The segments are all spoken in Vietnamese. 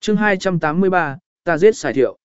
chương 283, ta giết xài thiệu.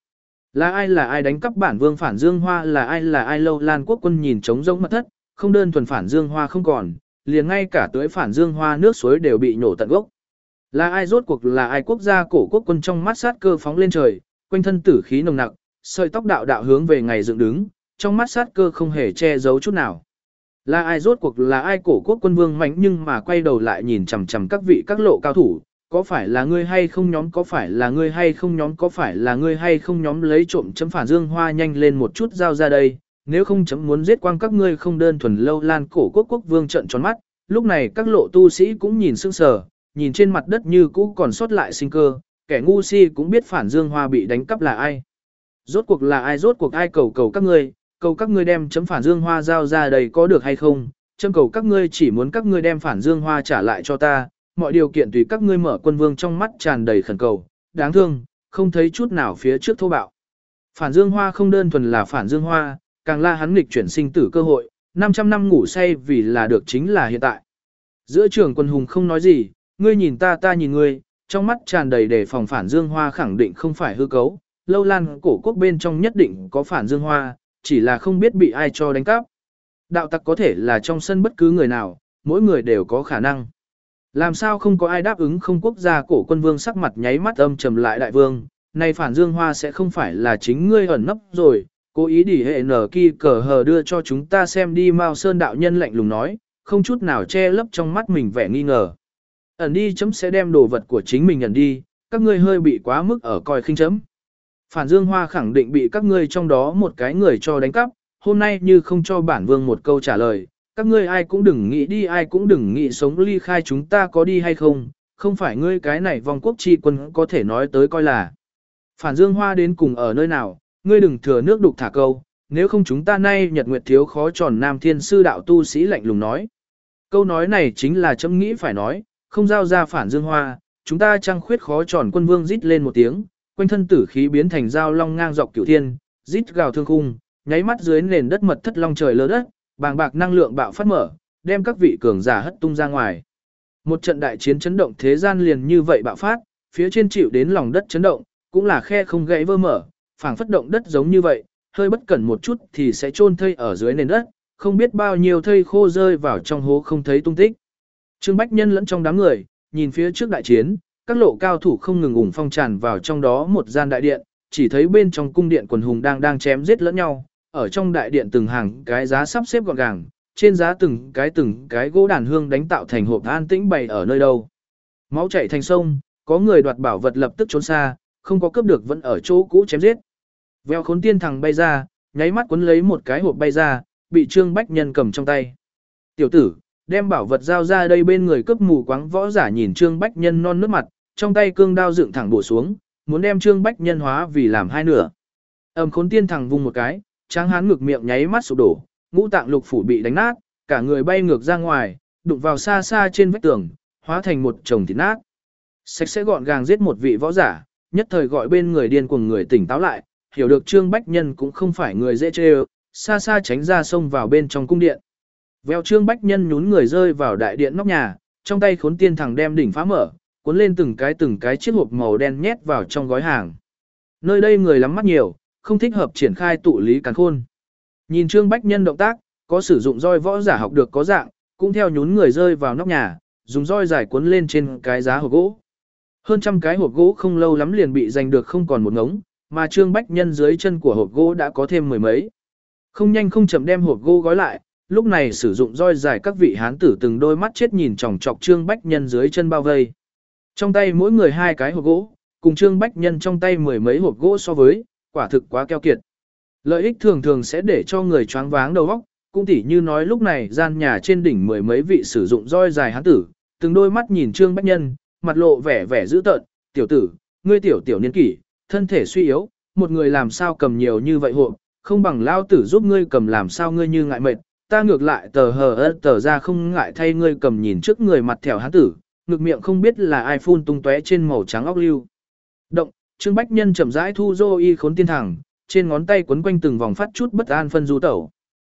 Là ai đánh cắp bản vương phản Dương Hoa, là ai Lâu Lan quốc quân nhìn trống rỗng mật thất, không đơn thuần phản Dương Hoa không còn, liền ngay cả tưới phản Dương Hoa nước suối đều bị nổ tận gốc. Là ai rốt cuộc là ai quốc gia cổ quốc quân trong mắt sát cơ phóng lên trời, quanh thân tử khí nồng nặc, sợi tóc đạo đạo hướng về ngày dựng đứng, trong mắt sát cơ không hề che giấu chút nào. Là ai rốt cuộc là ai cổ quốc quân vương mạnh nhưng mà quay đầu lại nhìn chằm chằm các vị các lộ cao thủ, có phải là ngươi hay không nhóm, có phải là ngươi hay không nhóm, có phải là ngươi hay không nhóm lấy trộm chấm phản Dương Hoa nhanh lên một chút giao ra đây, nếu không chấm muốn giết quang các ngươi không đơn thuần Lâu Lan cổ quốc quốc vương trợn tròn mắt, lúc này các lộ tu sĩ cũng nhìn sững sờ, nhìn trên mặt đất như cũ còn sót lại sinh cơ, kẻ ngu si cũng biết phản Dương Hoa bị đánh cắp là ai. Rốt cuộc là ai, rốt cuộc ai, cầu các ngươi đem chấm phản Dương Hoa giao ra đây có được hay không, chấm cầu các ngươi chỉ muốn các ngươi đem phản Dương Hoa trả lại cho ta, mọi điều kiện tùy các ngươi. Mở Quân Vương trong mắt tràn đầy khẩn cầu, đáng thương, không thấy chút nào phía trước thô bạo. Phản Dương Hoa không đơn thuần là phản Dương Hoa, càng là hắn nghịch chuyển sinh tử cơ hội, 500 năm ngủ say vì là được chính là hiện tại. Giữa trường Quân Hùng không nói gì, ngươi nhìn ta, ta nhìn ngươi, trong mắt tràn đầy đề phòng. Phản Dương Hoa khẳng định không phải hư cấu, Lâu Lan cổ quốc bên trong nhất định có phản Dương Hoa, chỉ là không biết bị ai cho đánh cắp. Đạo tặc có thể là trong sân bất cứ người nào, mỗi người đều có khả năng. Làm sao không có ai đáp ứng không? Quốc gia cổ Quân Vương sắc mặt nháy mắt âm trầm lại, đại vương, này phản Dương Hoa sẽ không phải là chính ngươi ẩn nấp rồi, cố ý đỉ hệ nở kỳ cờ hờ đưa cho chúng ta xem đi. Mao Sơn đạo nhân lạnh lùng nói, không chút nào che lấp trong mắt mình vẻ nghi ngờ. Ẩn đi chấm sẽ đem đồ vật của chính mình ẩn đi, các ngươi hơi bị quá mức ở coi khinh chấm. Phản Dương Hoa khẳng định bị các ngươi trong đó một cái người cho đánh cắp, hôm nay như không cho bản vương một câu trả lời, các ngươi ai cũng đừng nghĩ đi, ai cũng đừng nghĩ sống ly khai chúng ta, có đi hay không, không phải ngươi cái này vong quốc chi quân có thể nói tới coi là. Phản Dương Hoa đến cùng ở nơi nào, ngươi đừng thừa nước đục thả câu, nếu không chúng ta nay nhật nguyệt thiếu khó tròn. Nam Thiên Sư đạo tu sĩ lạnh lùng nói. Câu nói này chính là chấm nghĩ phải nói, không giao ra phản Dương Hoa, chúng ta trăng khuyết khó tròn. Quân Vương rít lên một tiếng, quanh thân tử khí biến thành dao long ngang dọc cửu thiên, rít gào thương khung, nháy mắt dưới nền đất mật thất long trời lơ đất, bàng bạc năng lượng bạo phát mở, đem các vị cường giả hất tung ra ngoài. Một trận đại chiến chấn động thế gian liền như vậy bạo phát, phía trên chịu đến lòng đất chấn động, cũng là khe không gãy vỡ mở, phảng phất động đất giống như vậy, hơi bất cẩn một chút thì sẽ chôn thây ở dưới nền đất, không biết bao nhiêu thây khô rơi vào trong hố không thấy tung tích. Trương Bách Nhân lẫn trong đám người, nhìn phía trước đại chiến, các lộ cao thủ không ngừng ủng phong tràn vào trong đó một gian đại điện, chỉ thấy bên trong cung điện quần hùng đang chém giết lẫn nhau, ở trong đại điện từng hàng cái giá sắp xếp gọn gàng, trên giá từng cái gỗ đàn hương đánh tạo thành hộp an tĩnh bày ở nơi đâu. Máu chảy thành sông, có người đoạt bảo vật lập tức trốn xa, không có cướp được vẫn ở chỗ cũ chém giết. Vèo Khốn Tiên Thằng bay ra, nháy mắt cuốn lấy một cái hộp bay ra, bị Trương Bách Nhân cầm trong tay. Tiểu tử, đem bảo vật giao ra đây. Bên người cướp mù quáng võ giả nhìn Trương Bách Nhân non nước mặt, trong tay cương đao dựng thẳng bổ xuống, muốn đem Trương Bách Nhân hóa vì làm hai nửa. Khốn Tiên Thằng vung một cái, tráng hán ngực miệng nháy mắt sụp đổ, ngũ tạng lục phủ bị đánh nát, cả người bay ngược ra ngoài, đụng vào xa xa trên vách tường, hóa thành một chồng thịt nát. Sạch sẽ gọn gàng giết một vị võ giả, nhất thời gọi bên người điên cuồng người tỉnh táo lại, hiểu được Trương Bách Nhân cũng không phải người dễ chơi, xa xa tránh ra xông vào bên trong cung điện. Vèo Trương Bách Nhân nhún người rơi vào đại điện nóc nhà, trong tay Khốn Tiên Thằng đem đỉnh phá mở, cuốn lên từng cái chiếc hộp màu đen nhét vào trong gói hàng. Nơi đây người lắm mắt nhiều, không thích hợp triển khai tụ lý càn khôn. Nhìn Trương Bách Nhân động tác, có sử dụng roi võ giả học được có dạng, cũng theo nhún người rơi vào nóc nhà, dùng roi dài cuốn lên trên cái giá hộp gỗ. Hơn trăm cái hộp gỗ không lâu lắm liền bị giành được không còn một ngống, mà Trương Bách Nhân dưới chân của hộp gỗ đã có thêm mười mấy. Không nhanh không chậm đem hộp gỗ gói lại, lúc này sử dụng roi dài các vị hán tử từng đôi mắt chết nhìn chòng chọc Trương Bách Nhân dưới chân bao vây. Trong tay mỗi người hai cái hộp gỗ, cùng Trương Bách Nhân trong tay mười mấy hộp gỗ so với, quả thực quá keo kiệt. Lợi ích thường thường sẽ để cho người choáng váng đầu óc, cũng tỉ như nói lúc này gian nhà trên đỉnh mười mấy vị sử dụng roi dài hán tử, từng đôi mắt nhìn Trương Bách Nhân, mặt lộ vẻ dữ tợn, tiểu tử, ngươi tiểu niên kỷ, thân thể suy yếu, một người làm sao cầm nhiều như vậy hộp, không bằng lao tử giúp ngươi cầm, làm sao ngươi như ngại mệt, ta ngược lại tờ ra không ngại thay ngươi cầm. Nhìn trước người mặt thẻo hán tử, ngực miệng không biết là ai phun tung tóe trên màu trắng óc lưu. Động, Trương Bách Nhân chậm rãi thu rô y Khốn Tiên Thằng, trên ngón tay quấn quanh từng vòng phát chút bất an phân du tẩu.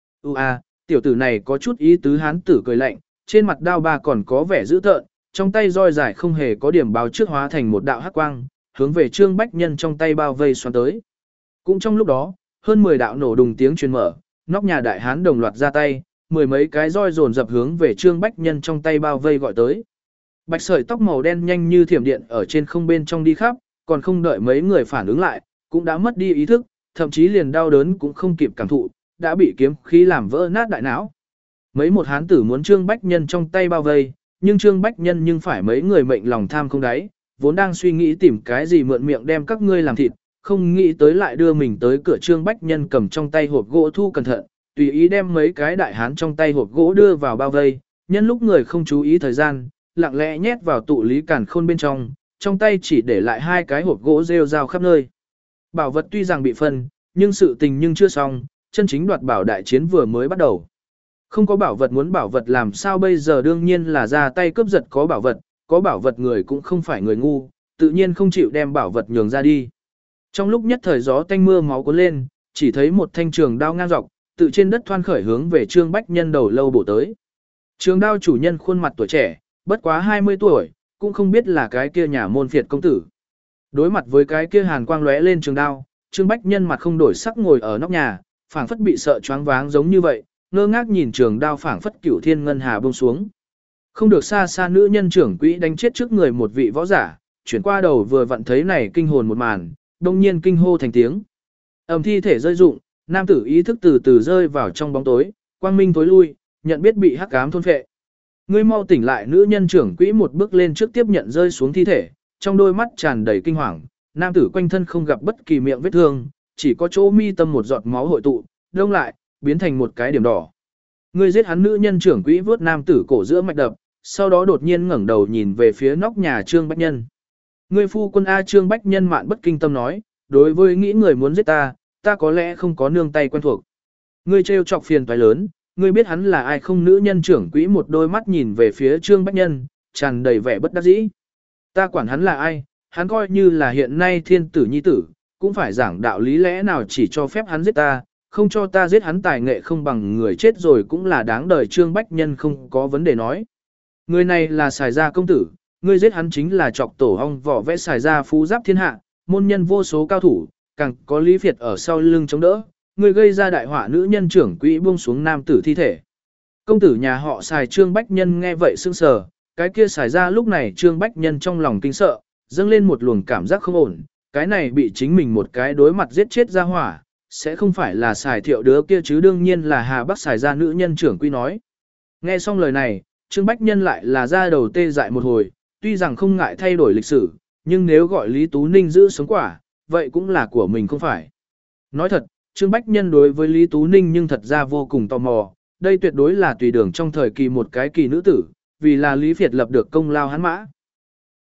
Tiểu tử này có chút ý tứ. Hán tử cười lạnh, trên mặt đao ba còn có vẻ dữ tợn, trong tay roi dài không hề có điểm báo trước hóa thành một đạo hắc quang, hướng về Trương Bách Nhân trong tay bao vây xoắn tới. Cũng trong lúc đó, hơn 10 đạo nổ đùng tiếng truyền mở, nóc nhà đại hán đồng loạt ra tay, mười mấy cái roi dồn dập hướng về Trương Bách Nhân trong tay bao vây gọi tới. Bạch sợi tóc màu đen nhanh như thiểm điện ở trên không bên trong đi khắp, còn không đợi mấy người phản ứng lại, cũng đã mất đi ý thức, thậm chí liền đau đớn cũng không kịp cảm thụ, đã bị kiếm khí làm vỡ nát đại não. Mấy một hán tử muốn Trương Bách Nhân trong tay bao vây, nhưng Trương Bách Nhân nhưng phải mấy người mệnh lòng tham không đáy, vốn đang suy nghĩ tìm cái gì mượn miệng đem các ngươi làm thịt, không nghĩ tới lại đưa mình tới cửa. Trương Bách Nhân cầm trong tay hộp gỗ thu cẩn thận, tùy ý đem mấy cái đại hán trong tay hộp gỗ đưa vào bao vây, nhân lúc người không chú ý thời gian, lặng lẽ nhét vào tụ lý càn khôn bên trong tay chỉ để lại hai cái hộp gỗ rêu rao khắp nơi. Bảo vật tuy rằng bị phân, nhưng sự tình nhưng chưa xong, chân chính đoạt bảo đại chiến vừa mới bắt đầu. Không có bảo vật muốn bảo vật làm sao bây giờ, đương nhiên là ra tay cướp giật có bảo vật người cũng không phải người ngu, tự nhiên không chịu đem bảo vật nhường ra đi. Trong lúc nhất thời gió tanh mưa máu cuốn lên, chỉ thấy một thanh trường đao ngang dọc, tự trên đất thoăn khởi hướng về Trương Bách Nhân đầu lâu bổ tới. Trường đao chủ nhân khuôn mặt tuổi trẻ, bất quá 20 tuổi, cũng không biết là cái kia nhà môn phiệt công tử. Đối mặt với cái kia hàn quang lóe lên trường đao, Trương Bách Nhân mặt không đổi sắc ngồi ở nóc nhà, phảng phất bị sợ choáng váng giống như vậy, ngơ ngác nhìn trường đao phảng phất cửu thiên ngân hà buông xuống. Không được xa xa nữ nhân trưởng quỹ đánh chết trước người một vị võ giả, chuyển qua đầu vừa vặn thấy này kinh hồn một màn, đông nhiên kinh hô thành tiếng. Thi thể rơi rụng, nam tử ý thức từ từ rơi vào trong bóng tối, quang minh tối lui, nhận biết bị hắc ám thôn phệ. Ngươi mau tỉnh lại, nữ nhân trưởng quỹ một bước lên trước tiếp nhận rơi xuống thi thể, trong đôi mắt tràn đầy kinh hoàng, nam tử quanh thân không gặp bất kỳ miệng vết thương, chỉ có chỗ mi tâm một giọt máu hội tụ, đông lại, biến thành một cái điểm đỏ. Ngươi giết hắn, nữ nhân trưởng quỹ vớt nam tử cổ giữa mạch đập, sau đó đột nhiên ngẩng đầu nhìn về phía nóc nhà Trương Bách Nhân. Ngươi phu quân A. Trương Bách Nhân mạn bất kinh tâm nói, đối với nghĩ người muốn giết ta có lẽ không có nương tay quen thuộc. Ngươi trêu chọc phiền toái lớn, ngươi biết hắn là ai không? Nữ nhân trưởng quỹ một đôi mắt nhìn về phía Trương Bách Nhân, tràn đầy vẻ bất đắc dĩ. Ta quản hắn là ai, hắn coi như là hiện nay thiên tử nhi tử, cũng phải giảng đạo lý, lẽ nào chỉ cho phép hắn giết ta, không cho ta giết hắn tài nghệ không bằng người chết rồi cũng là đáng đời. Trương Bách Nhân không có vấn đề nói. Người này là Sài Gia công tử, ngươi giết hắn chính là chọc tổ ong vỏ vẽ Sài Gia phú giáp thiên hạ, môn nhân vô số cao thủ, càng có Lý Việt ở sau lưng chống đỡ, ngươi gây ra đại họa. Nữ nhân trưởng quỹ buông xuống nam tử thi thể. Công tử nhà họ Sài. Trương Bách Nhân nghe vậy sững sờ, cái kia Sài Gia. Lúc này Trương Bách Nhân trong lòng kinh sợ, dâng lên một luồng cảm giác không ổn, cái này bị chính mình một cái đối mặt giết chết ra hỏa, sẽ không phải là Sài Thiệu đứa kia chứ? Đương nhiên là Hà Bắc Sài Gia. Nữ nhân trưởng quỹ nói. Nghe xong lời này, Trương Bách Nhân lại là ra đầu tê dại một hồi, tuy rằng không ngại thay đổi lịch sử, nhưng nếu gọi Lý Tú Ninh giữ sống quả, vậy cũng là của mình không phải. Nói thật, Trương Bách Nhân đối với Lý Tú Ninh nhưng thật ra vô cùng tò mò, đây tuyệt đối là tùy đường trong thời kỳ một cái kỳ nữ tử, vì là Lý Việt lập được công lao hắn mã.